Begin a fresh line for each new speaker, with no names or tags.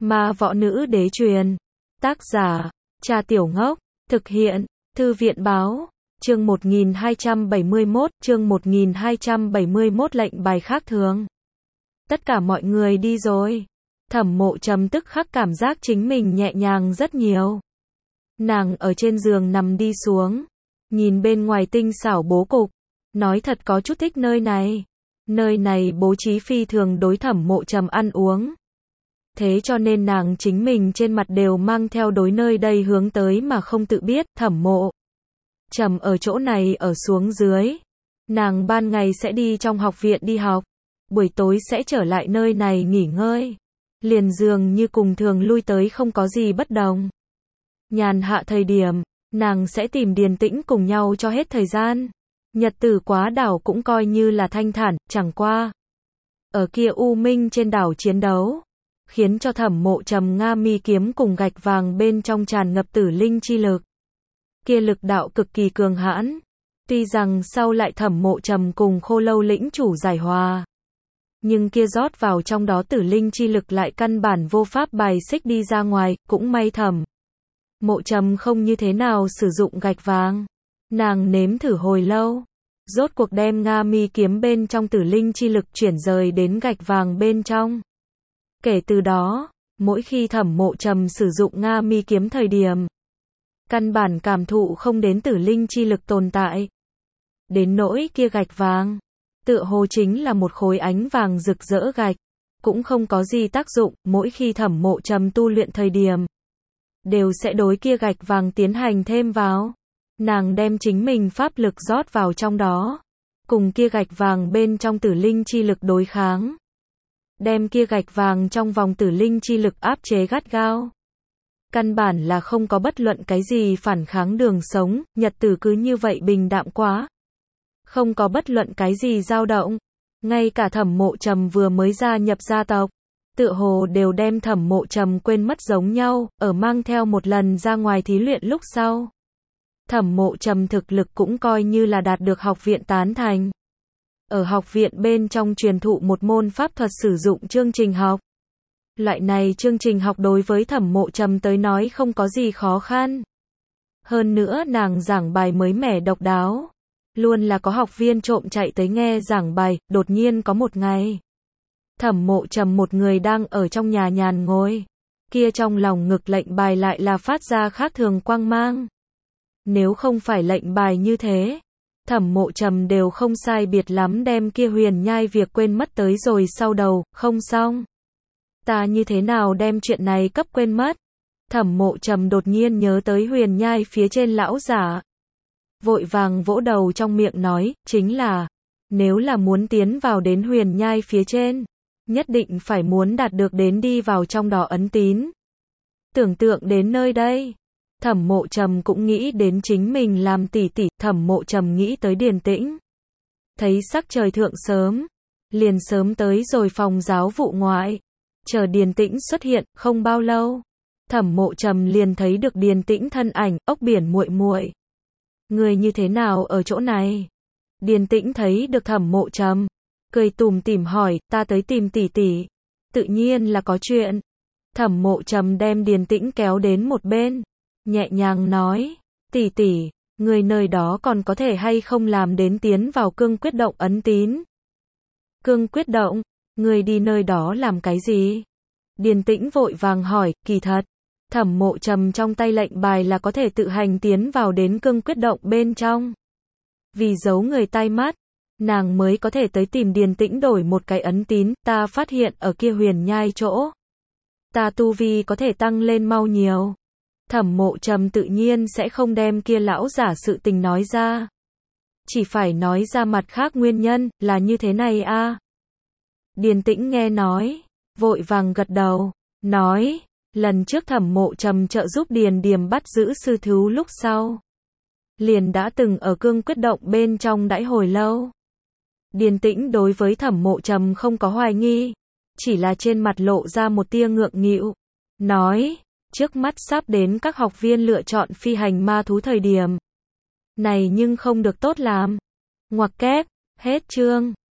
Ma Võ Nữ Đế truyền. Tác giả, Cha Tiểu Ngốc. Thực hiện, Thư viện Báo. Chương 1271, lệnh bài khác thường. Tất cả mọi người đi rồi. Thẩm Mộ Trầm tức khắc cảm giác chính mình nhẹ nhàng rất nhiều. Nàng ở trên giường nằm đi xuống, nhìn bên ngoài tinh xảo bố cục, nói thật có chút thích nơi này. Nơi này bố trí phi thường đối Thẩm Mộ Trầm ăn uống. Thế cho nên nàng chính mình trên mặt đều mang theo đối nơi đây hướng tới mà không tự biết. Thẩm Mộ Trầm ở chỗ này ở xuống dưới. Nàng ban ngày sẽ đi trong học viện đi học, buổi tối sẽ trở lại nơi này nghỉ ngơi. Liền dường như cùng thường lui tới không có gì bất đồng. Nhàn hạ thời điểm, nàng sẽ tìm Điền Tĩnh cùng nhau cho hết thời gian. Nhật tử quá đảo cũng coi như là thanh thản, chẳng qua ở kia U Minh trên đảo chiến đấu, khiến cho Thẩm Mộ Trầm Nga mi kiếm cùng gạch vàng bên trong tràn ngập tử linh chi lực. Kia lực đạo cực kỳ cường hãn. Tuy rằng sau lại Thẩm Mộ Trầm cùng Khô Lâu lĩnh chủ giải hòa, nhưng kia rót vào trong đó tử linh chi lực lại căn bản vô pháp bài xích đi ra ngoài. Cũng may Thẩm Mộ Trầm không như thế nào sử dụng gạch vàng. Nàng nếm thử hồi lâu, rốt cuộc đem Nga mi kiếm bên trong tử linh chi lực chuyển rời đến gạch vàng bên trong. Kể từ đó, mỗi khi Thẩm Mộ Trầm sử dụng Nga mi kiếm thời điểm, căn bản cảm thụ không đến tử linh chi lực tồn tại. Đến nỗi kia gạch vàng, tựa hồ chính là một khối ánh vàng rực rỡ gạch, cũng không có gì tác dụng. Mỗi khi Thẩm Mộ Trầm tu luyện thời điểm, đều sẽ đối kia gạch vàng tiến hành thêm vào. Nàng đem chính mình pháp lực rót vào trong đó, cùng kia gạch vàng bên trong tử linh chi lực đối kháng. Đem kia gạch vàng trong vòng tử linh chi lực áp chế gắt gao. Căn bản là không có bất luận cái gì phản kháng đường sống, nhật tử cứ như vậy bình đạm quá. Không có bất luận cái gì dao động. Ngay cả Thẩm Mộ Trầm vừa mới gia nhập gia tộc, tựa hồ đều đem Thẩm Mộ Trầm quên mất giống nhau. Ở mang theo một lần ra ngoài thí luyện lúc sau, Thẩm Mộ Trầm thực lực cũng coi như là đạt được học viện tán thành. Ở học viện bên trong truyền thụ một môn pháp thuật sử dụng chương trình học. Loại này chương trình học đối với Thẩm Mộ Trầm tới nói không có gì khó khăn. Hơn nữa nàng giảng bài mới mẻ độc đáo. Luôn là có học viên trộm chạy tới nghe giảng bài. Đột nhiên có một ngày, Thẩm Mộ Trầm một người đang ở trong nhà nhàn ngồi. Kia trong lòng ngực lệnh bài lại là phát ra khác thường quang mang. Nếu không phải lệnh bài như thế, Thẩm Mộ Trầm đều không sai biệt lắm đem kia Huyền Nhai việc quên mất tới rồi sau đầu. Không xong, ta như thế nào đem chuyện này cấp quên mất? Thẩm Mộ Trầm đột nhiên nhớ tới Huyền Nhai phía trên lão giả, vội vàng vỗ đầu trong miệng nói, chính là, nếu là muốn tiến vào đến Huyền Nhai phía trên, nhất định phải muốn đạt được đến đi vào trong đó ấn tín. Tưởng tượng đến nơi đây, Thẩm Mộ Trầm cũng nghĩ đến chính mình làm tỷ tỷ. Thẩm Mộ Trầm nghĩ tới Điền Tĩnh, thấy sắc trời thượng sớm, liền sớm tới rồi phòng giáo vụ ngoại, chờ Điền Tĩnh xuất hiện. Không bao lâu, Thẩm Mộ Trầm liền thấy được Điền Tĩnh thân ảnh. Ốc Biển muội muội, người như thế nào ở chỗ này? Điền Tĩnh thấy được Thẩm Mộ Trầm, cười tủm tỉm hỏi, ta tới tìm tỷ tỷ. Tự nhiên là có chuyện. Thẩm Mộ Trầm đem Điền Tĩnh kéo đến một bên, nhẹ nhàng nói, tỷ tỷ, người nơi đó còn có thể hay không làm đến tiến vào cương quyết động ấn tín? Cương quyết động? Người đi nơi đó làm cái gì? Điền Tĩnh vội vàng hỏi. Kỳ thật, Thẩm Mộ Trầm trong tay lệnh bài là có thể tự hành tiến vào đến cương quyết động bên trong. Vì giấu người tai mắt, nàng mới có thể tới tìm Điền Tĩnh đổi một cái ấn tín. Ta phát hiện ở kia Huyền Nhai chỗ, ta tu vi có thể tăng lên mau nhiều. Thẩm Mộ Trầm tự nhiên sẽ không đem kia lão giả sự tình nói ra, chỉ phải nói ra mặt khác nguyên nhân. Là như thế này a. Điền Tĩnh nghe nói, vội vàng gật đầu, nói, lần trước Thẩm Mộ Trầm trợ giúp Điền Điềm bắt giữ sư thú lúc sau, liền đã từng ở cương quyết động bên trong đãi hồi lâu. Điền Tĩnh đối với Thẩm Mộ Trầm không có hoài nghi, chỉ là trên mặt lộ ra một tia ngượng nghịu, nói, trước mắt sắp đến các học viên lựa chọn phi hành ma thú thời điểm này nhưng không được tốt làm. Ngoặc kép, hết chương.